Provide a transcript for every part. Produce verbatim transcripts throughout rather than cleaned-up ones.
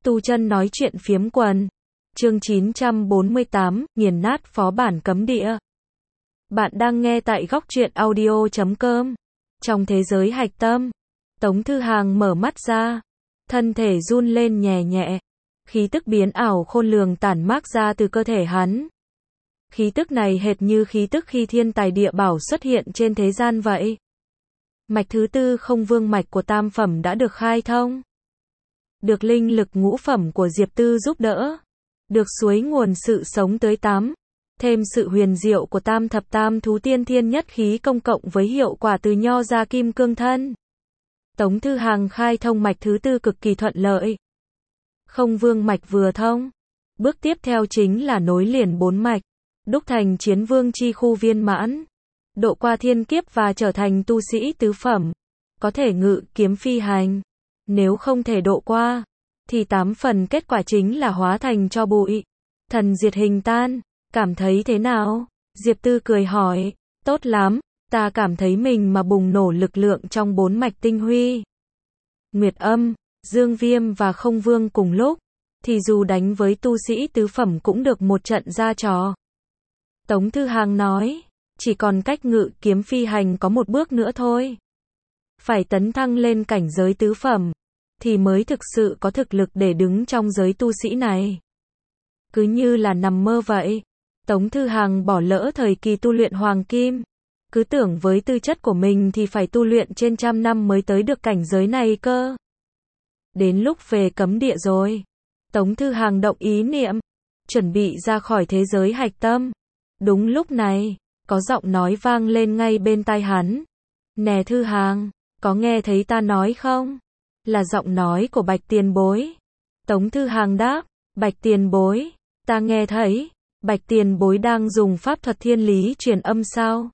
Tu chân nói chuyện phiếm quần. Chương chín trăm bốn mươi tám, nghiền nát phó bản cấm địa. Bạn đang nghe tại góc truyện audio chấm com. Trong thế giới hạch tâm, Tống Thư Hàng mở mắt ra, thân thể run lên nhẹ nhẹ, khí tức biến ảo khôn lường tản mát ra từ cơ thể hắn. Khí tức này hệt như khí tức khi thiên tài địa bảo xuất hiện trên thế gian vậy. Mạch thứ tư không vương mạch của tam phẩm đã được khai thông. Được linh lực ngũ phẩm của Diệp Tư giúp đỡ. Được suối nguồn sự sống tới tám. Thêm sự huyền diệu của tam thập tam thú tiên thiên nhất khí công cộng với hiệu quả từ nho ra kim cương thân. Tống Thư Hàng khai thông mạch thứ tư cực kỳ thuận lợi. Không vương mạch vừa thông. Bước tiếp theo chính là nối liền bốn mạch. Đúc thành chiến vương chi khu viên mãn. Độ qua thiên kiếp và trở thành tu sĩ tứ phẩm. Có thể ngự kiếm phi hành. Nếu không thể độ qua, thì tám phần kết quả chính là hóa thành tro bụi. Thần diệt hình tan, cảm thấy thế nào? Diệp Tư cười hỏi, tốt lắm, ta cảm thấy mình mà bùng nổ lực lượng trong bốn mạch tinh huy. Nguyệt âm, Dương Viêm và Không Vương cùng lúc, thì dù đánh với tu sĩ tứ phẩm cũng được một trận ra trò. Tống Thư Hàng nói, chỉ còn cách ngự kiếm phi hành có một bước nữa thôi. Phải tấn thăng lên cảnh giới tứ phẩm, thì mới thực sự có thực lực để đứng trong giới tu sĩ này. Cứ như là nằm mơ vậy. Tống Thư Hàng bỏ lỡ thời kỳ tu luyện hoàng kim. Cứ tưởng với tư chất của mình thì phải tu luyện trên trăm năm mới tới được cảnh giới này cơ. Đến lúc về cấm địa rồi. Tống Thư Hàng động ý niệm, chuẩn bị ra khỏi thế giới hạch tâm. Đúng lúc này, có giọng nói vang lên ngay bên tai hắn. Nè Thư Hàng, có nghe thấy ta nói không? Là giọng nói của Bạch Tiền Bối. Tống Thư Hàng đáp, Bạch Tiền Bối, ta nghe thấy. Bạch Tiền Bối đang dùng pháp thuật thiên lý truyền âm sao?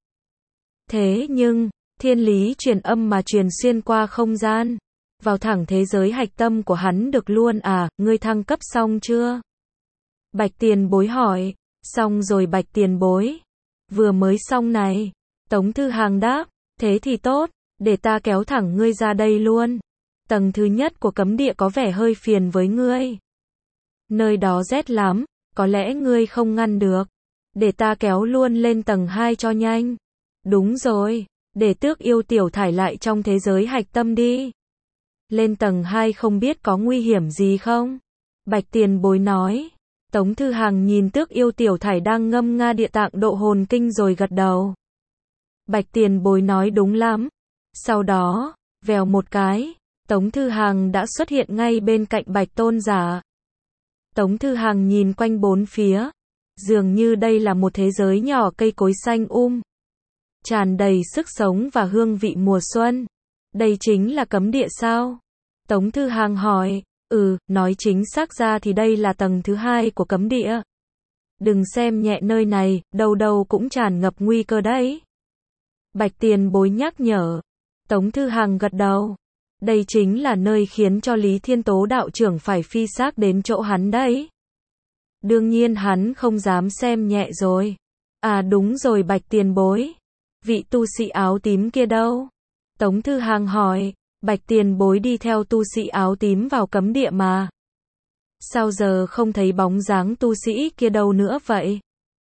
Thế nhưng, thiên lý truyền âm mà truyền xuyên qua không gian, vào thẳng thế giới hạch tâm của hắn được luôn à, ngươi thăng cấp xong chưa? Bạch Tiền Bối hỏi, xong rồi Bạch Tiền Bối. Vừa mới xong này. Tống Thư Hàng đáp, thế thì tốt, để ta kéo thẳng ngươi ra đây luôn. Tầng thứ nhất của cấm địa có vẻ hơi phiền với ngươi. Nơi đó rét lắm, có lẽ ngươi không ngăn được. Để ta kéo luôn lên tầng hai cho nhanh. Đúng rồi, để Tước Yêu tiểu thải lại trong thế giới hạch tâm đi. Lên tầng hai không biết có nguy hiểm gì không? Bạch Tiền Bối nói. Tống Thư Hàng nhìn Tước Yêu tiểu thải đang ngâm nga địa tạng độ hồn kinh rồi gật đầu. Bạch Tiền Bối nói đúng lắm. Sau đó, vèo một cái, Tống Thư Hàng đã xuất hiện ngay bên cạnh Bạch Tôn Giả. Tống Thư Hàng nhìn quanh bốn phía, dường như đây là một thế giới nhỏ cây cối xanh um, tràn đầy sức sống và hương vị mùa xuân. Đây chính là cấm địa sao? Tống Thư Hàng hỏi, ừ, nói chính xác ra thì đây là tầng thứ hai của cấm địa. Đừng xem nhẹ nơi này, đâu đâu cũng tràn ngập nguy cơ đấy. Bạch Tiền Bối nhắc nhở. Tống Thư Hàng gật đầu. Đây chính là nơi khiến cho Lý Thiên Tố đạo trưởng phải phi xác đến chỗ hắn đấy. Đương nhiên hắn không dám xem nhẹ rồi. À đúng rồi Bạch Tiền Bối. Vị tu sĩ áo tím kia đâu? Tống Thư Hàng hỏi. Bạch Tiền Bối đi theo tu sĩ áo tím vào cấm địa mà. Sao giờ không thấy bóng dáng tu sĩ kia đâu nữa vậy?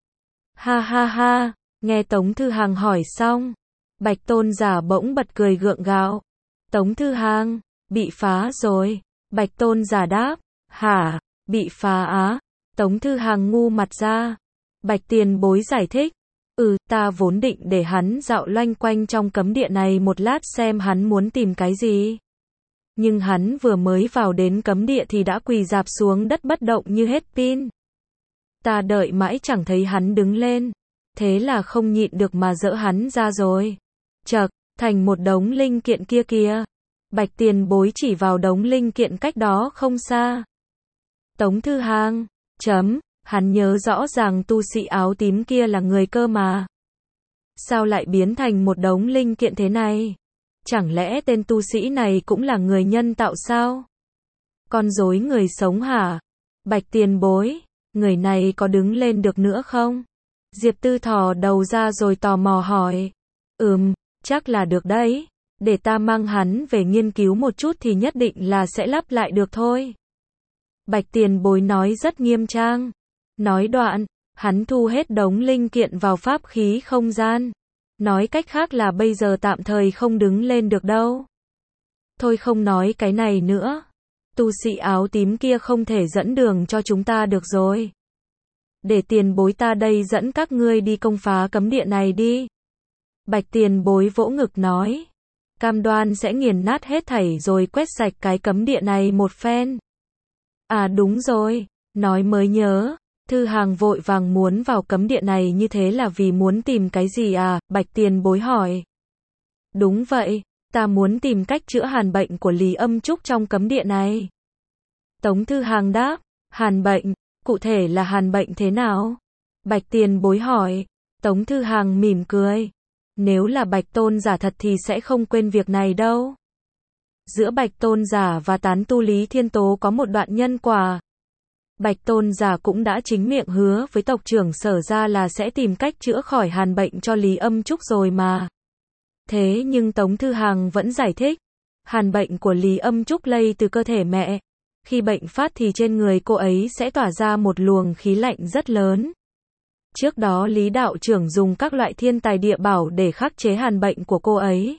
Ha ha ha, nghe Tống Thư Hàng hỏi xong. Bạch Tôn Giả bỗng bật cười gượng gạo. Tống Thư Hàng, bị phá rồi. Bạch Tôn Giả đáp, hả, bị phá á? Tống Thư Hàng ngu mặt ra. Bạch Tiền Bối giải thích, ừ, ta vốn định để hắn dạo loanh quanh trong cấm địa này một lát xem hắn muốn tìm cái gì. Nhưng hắn vừa mới vào đến cấm địa thì đã quỳ rạp xuống đất bất động như hết pin. Ta đợi mãi chẳng thấy hắn đứng lên. Thế là không nhịn được mà dỡ hắn ra rồi. Chậc, thành một đống linh kiện kia kìa. Bạch Tiền Bối chỉ vào đống linh kiện cách đó không xa. Tống Thư Hàng, chấm, hắn nhớ rõ ràng tu sĩ áo tím kia là người cơ mà. Sao lại biến thành một đống linh kiện thế này? Chẳng lẽ tên tu sĩ này cũng là người nhân tạo sao? Con rối người sống hả? Bạch Tiền Bối, người này có đứng lên được nữa không? Diệp Tư thò đầu ra rồi tò mò hỏi. Ừm, chắc là được đấy. Để ta mang hắn về nghiên cứu một chút thì nhất định là sẽ lắp lại được thôi. Bạch tiền bối nói rất nghiêm trang. Nói đoạn, hắn thu hết đống linh kiện vào pháp khí không gian. Nói cách khác là bây giờ tạm thời không đứng lên được đâu. Thôi không nói cái này nữa. Tu sĩ áo tím kia không thể dẫn đường cho chúng ta được rồi. Để tiền bối ta đây dẫn các ngươi đi công phá cấm địa này đi. Bạch tiền bối vỗ ngực nói. Cam đoan sẽ nghiền nát hết thảy rồi quét sạch cái cấm địa này một phen. À đúng rồi, nói mới nhớ. Thư Hàng vội vàng muốn vào cấm địa này như thế là vì muốn tìm cái gì à? Bạch tiền bối hỏi. Đúng vậy, ta muốn tìm cách chữa hàn bệnh của Lý Âm Trúc trong cấm địa này. Tống Thư Hàng đáp, hàn bệnh, cụ thể là hàn bệnh thế nào? Bạch tiền bối hỏi. Tống Thư Hàng mỉm cười. Nếu là Bạch tôn giả thật thì sẽ không quên việc này đâu. Giữa Bạch tôn giả và tán tu Lý Thiên Tố có một đoạn nhân quả. Bạch tôn giả cũng đã chính miệng hứa với tộc trưởng Sở ra là sẽ tìm cách chữa khỏi hàn bệnh cho Lý Âm Trúc rồi mà. Thế nhưng Tống Thư Hàng vẫn giải thích. Hàn bệnh của Lý Âm Trúc lây từ cơ thể mẹ. Khi bệnh phát thì trên người cô ấy sẽ tỏa ra một luồng khí lạnh rất lớn. Trước đó Lý đạo trưởng dùng các loại thiên tài địa bảo để khắc chế hàn bệnh của cô ấy.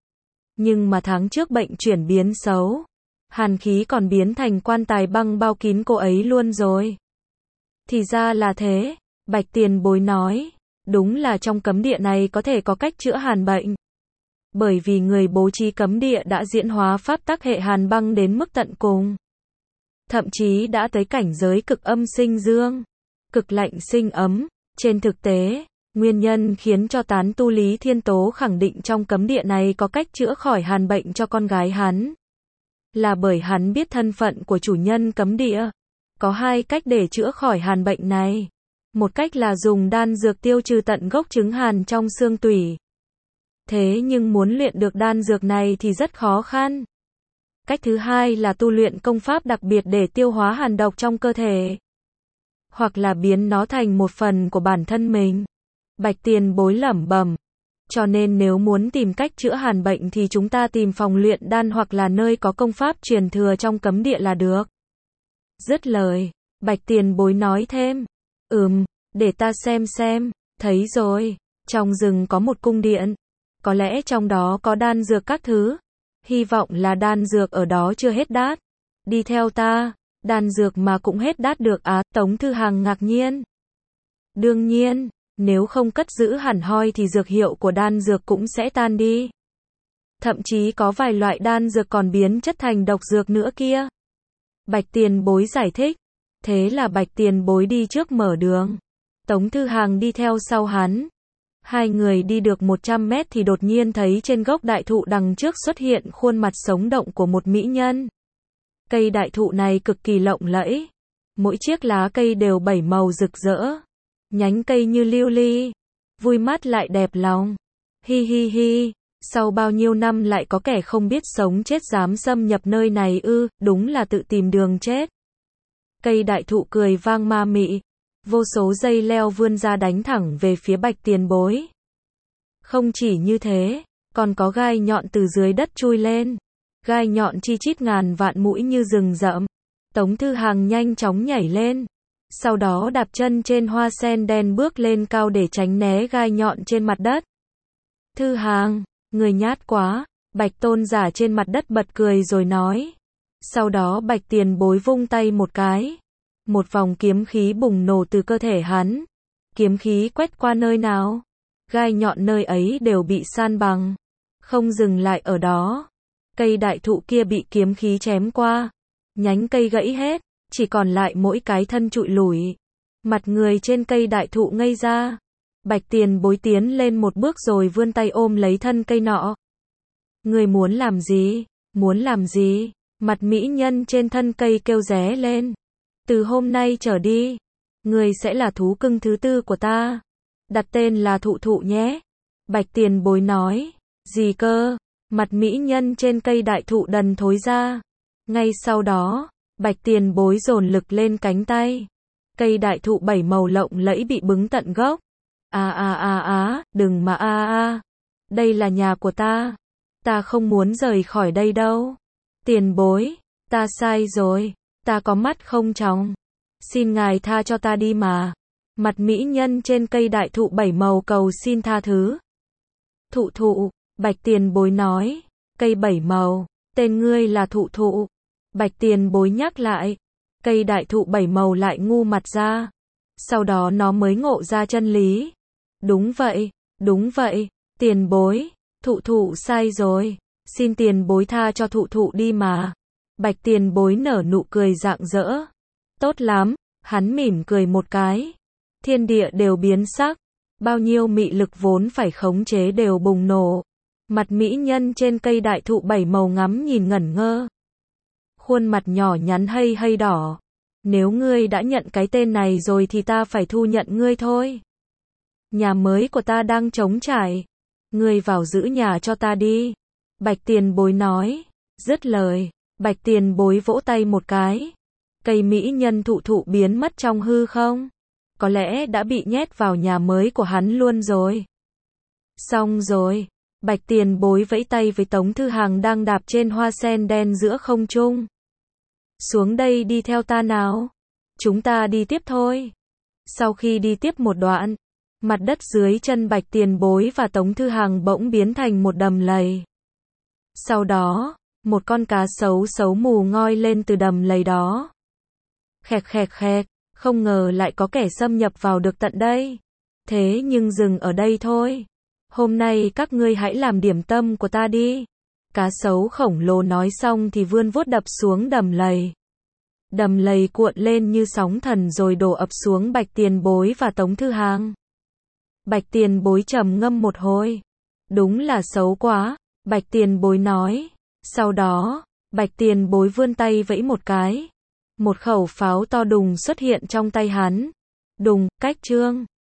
Nhưng mà tháng trước bệnh chuyển biến xấu. Hàn khí còn biến thành quan tài băng bao kín cô ấy luôn rồi. Thì ra là thế, Bạch tiền bối nói. Đúng là trong cấm địa này có thể có cách chữa hàn bệnh. Bởi vì người bố trí cấm địa đã diễn hóa pháp tắc hệ hàn băng đến mức tận cùng. Thậm chí đã tới cảnh giới cực âm sinh dương, cực lạnh sinh ấm. Trên thực tế, nguyên nhân khiến cho tán tu Lý Thiên Tố khẳng định trong cấm địa này có cách chữa khỏi hàn bệnh cho con gái hắn. Là bởi hắn biết thân phận của chủ nhân cấm địa. Có hai cách để chữa khỏi hàn bệnh này. Một cách là dùng đan dược tiêu trừ tận gốc chứng hàn trong xương tủy. Thế nhưng muốn luyện được đan dược này thì rất khó khăn. Cách thứ hai là tu luyện công pháp đặc biệt để tiêu hóa hàn độc trong cơ thể. Hoặc là biến nó thành một phần của bản thân mình. Bạch tiền bối lẩm bẩm. Cho nên nếu muốn tìm cách chữa hàn bệnh thì chúng ta tìm phòng luyện đan hoặc là nơi có công pháp truyền thừa trong cấm địa là được. Dứt lời, Bạch tiền bối nói thêm. Ừm, để ta xem xem, thấy rồi, trong rừng có một cung điện. Có lẽ trong đó có đan dược các thứ. Hy vọng là đan dược ở đó chưa hết đát. Đi theo ta, đan dược mà cũng hết đát được á, Tống Thư Hàng ngạc nhiên. Đương nhiên, nếu không cất giữ hẳn hoi thì dược hiệu của đan dược cũng sẽ tan đi. Thậm chí có vài loại đan dược còn biến chất thành độc dược nữa kia. Bạch tiền bối giải thích. Thế là Bạch tiền bối đi trước mở đường. Tống Thư Hàng đi theo sau hắn. Hai người đi được một trăm mét thì đột nhiên thấy trên gốc đại thụ đằng trước xuất hiện khuôn mặt sống động của một mỹ nhân. Cây đại thụ này cực kỳ lộng lẫy. Mỗi chiếc lá cây đều bảy màu rực rỡ. Nhánh cây như lưu ly. Vui mắt lại đẹp lòng. Hi hi hi. Sau bao nhiêu năm lại có kẻ không biết sống chết dám xâm nhập nơi này ư, đúng là tự tìm đường chết. Cây đại thụ cười vang ma mị. Vô số dây leo vươn ra đánh thẳng về phía Bạch tiền bối. Không chỉ như thế, còn có gai nhọn từ dưới đất chui lên. Gai nhọn chi chít ngàn vạn mũi như rừng rậm. Tống Thư Hàng nhanh chóng nhảy lên. Sau đó đạp chân trên hoa sen đen bước lên cao để tránh né gai nhọn trên mặt đất. Thư Hàng, người nhát quá. Bạch tôn giả trên mặt đất bật cười rồi nói. Sau đó Bạch tiền bối vung tay một cái. Một vòng kiếm khí bùng nổ từ cơ thể hắn. Kiếm khí quét qua nơi nào, gai nhọn nơi ấy đều bị san bằng. Không dừng lại ở đó. Cây đại thụ kia bị kiếm khí chém qua. Nhánh cây gãy hết, chỉ còn lại mỗi cái thân trụi lủi. Mặt người trên cây đại thụ ngây ra. Bạch tiền bối tiến lên một bước rồi vươn tay ôm lấy thân cây nọ. Người muốn làm gì? Muốn làm gì? Mặt mỹ nhân trên thân cây kêu ré lên. Từ hôm nay trở đi, người sẽ là thú cưng thứ tư của ta. Đặt tên là Thụ Thụ nhé. Bạch tiền bối nói. Gì cơ? Mặt mỹ nhân trên cây đại thụ đần thối ra. Ngay sau đó, Bạch tiền bối dồn lực lên cánh tay. Cây đại thụ bảy màu lộng lẫy bị bứng tận gốc. À à à à, đừng mà a à, à. Đây là nhà của ta. Ta không muốn rời khỏi đây đâu. Tiền bối, ta sai rồi. Ta có mắt không tròng. Xin ngài tha cho ta đi mà. Mặt mỹ nhân trên cây đại thụ bảy màu cầu xin tha thứ. Thụ thụ, Bạch tiền bối nói. Cây bảy màu, tên ngươi là thụ thụ. Bạch tiền bối nhắc lại. Cây đại thụ bảy màu lại ngu mặt ra. Sau đó nó mới ngộ ra chân lý. Đúng vậy, đúng vậy, tiền bối, thụ thụ sai rồi. Xin tiền bối tha cho thụ thụ đi mà. Bạch tiền bối nở nụ cười rạng rỡ. Tốt lắm, hắn mỉm cười một cái. Thiên địa đều biến sắc. Bao nhiêu mị lực vốn phải khống chế đều bùng nổ. Mặt mỹ nhân trên cây đại thụ bảy màu ngắm nhìn ngẩn ngơ. Khuôn mặt nhỏ nhắn hây hây đỏ. Nếu ngươi đã nhận cái tên này rồi thì ta phải thu nhận ngươi thôi. Nhà mới của ta đang trống trải. Ngươi vào giữ nhà cho ta đi. Bạch tiền bối nói. Dứt lời, Bạch tiền bối vỗ tay một cái. Cây mỹ nhân thụ thụ biến mất trong hư không. Có lẽ đã bị nhét vào nhà mới của hắn luôn rồi. Xong rồi. Bạch tiền bối vẫy tay với Tống Thư Hằng đang đạp trên hoa sen đen giữa không trung. Xuống đây đi theo ta nào. Chúng ta đi tiếp thôi. Sau khi đi tiếp một đoạn, mặt đất dưới chân Bạch tiền bối và Tống Thư Hằng bỗng biến thành một đầm lầy. Sau đó, một con cá sấu xấu mù ngoi lên từ đầm lầy đó. Khẹt khẹt khẹt, không ngờ lại có kẻ xâm nhập vào được tận đây. Thế nhưng dừng ở đây thôi. Hôm nay các ngươi hãy làm điểm tâm của ta đi. Cá sấu khổng lồ nói xong thì vươn vuốt đập xuống đầm lầy. Đầm lầy cuộn lên như sóng thần rồi đổ ập xuống Bạch tiền bối và Tống Thư Hằng. Bạch tiền bối trầm ngâm một hồi. Đúng là xấu quá, Bạch tiền bối nói. Sau đó, Bạch tiền bối vươn tay vẫy một cái. Một khẩu pháo to đùng xuất hiện trong tay hắn. Đùng, cách trương.